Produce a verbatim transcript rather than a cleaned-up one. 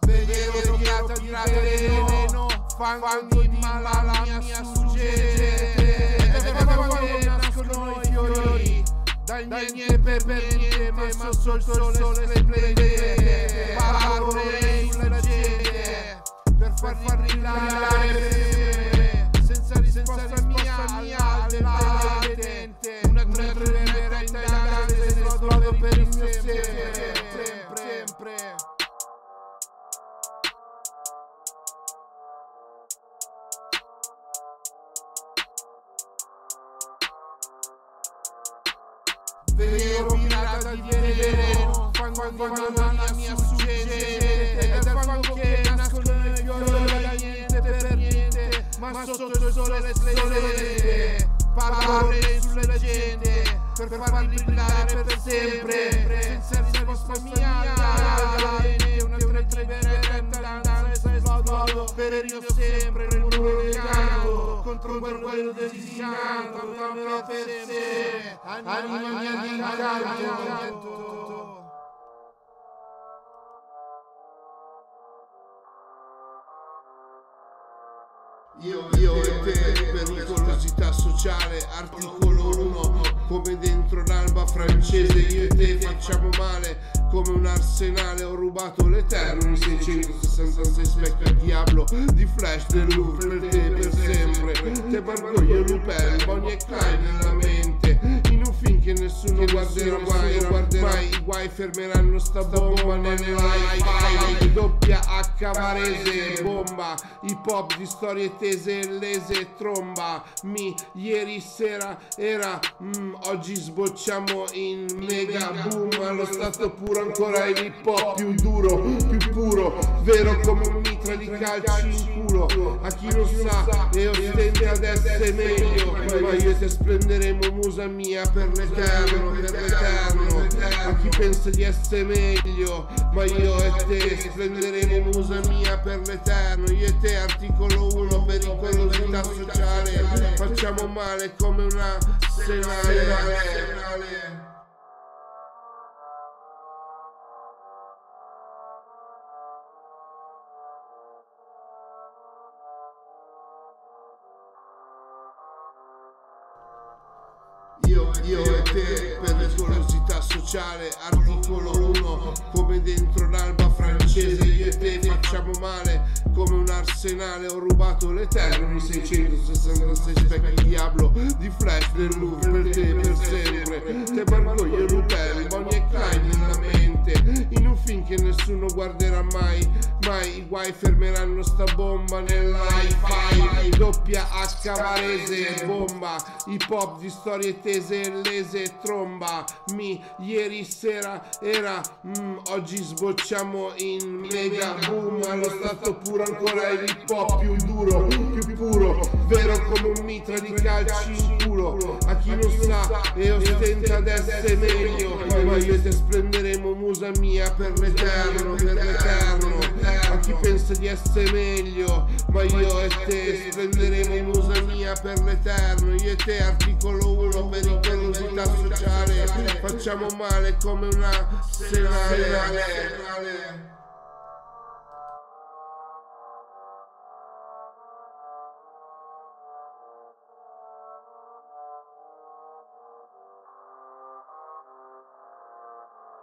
Vediero tocata di veleno, fango di mala la mia suggere. E quando nascono i fiori, dal niente per niente, ma sotto il sole splendente. Parole sulla gente, per far brillare, senza risposta mia, della gente. Una tremeretta in grande, se lo per il mio sempre, sempre. Vero pirata di veleno, fango la mia suggere. E dal fango che nascono i fiori, da niente per niente, ma sotto il sole splendente. Parole sulla gente, per farli brillare per sempre, senza risposta mia, la gente. Una tremeretta per il mio sempre, il muro del canto, contro quello del discanto, amerò per sé, anima mia di incanto. Io, io e te, pericolosità sociale, articolo uno, come dentro l'alba francese. Io e te facciamo male come un arsenale. Ho rubato l'eterno in seicentosessantasei specchi al diavolo di Flash del Louvre, per te per sempre. Te Margoglio, Lupin, Bonnie e Clyde nella mente, in un film che nessuno guarderà mai, guarderà. I guai fermeranno sta bomba nelle live. Doppia H Varese, bomba, hip hop di storie tese, lese, tromba. Mi, ieri sera era, mm, oggi sbocciamo in mega boom. Allo stato puro ancora il hip hop più duro, più puro, vero come un mitra di calci in culo. A chi non sa e ostenta ad essere meglio, ma io te splenderemo, musa mia, per l'eterno, per l'eterno. A chi pensa di essere meglio, ma io e te splenderemo, musa mia, per l'eterno. Io e te, articolo uno, pericolosità sociale, facciamo male come una senale. Io, io e te, pericolosità sociale, articolo uno, come dentro l'alba francese. Io e te facciamo male come un arsenale. Ho rubato l'eterno in seicentosessantasei specchi al diavolo di Flash del Louvre, per te per sempre. Te Margoglio, Lupin, Bonnie e Clyde nella mente, in un film che nessuno guarderà mai, mai. I guai fermeranno sta bomba nell'hi-fi. Doppia H Varese, bomba, hip hop di storie tese, lese, tromba. Mi, ieri sera era, mm, oggi sbocciamo in mega boom. Allo stato puro ancora il hip hop più duro, più puro, vero come un mitra di calci in culo. A chi non sa e ostenta ad essere meglio, ma io te splenderemo, musa mia, per l'eterno, per l'eterno. A chi pensa di essere meglio, ma io e te splenderemo, musa mia, per l'eterno. Io e te, articolo uno, pericolosità sociale, facciamo male come una senale.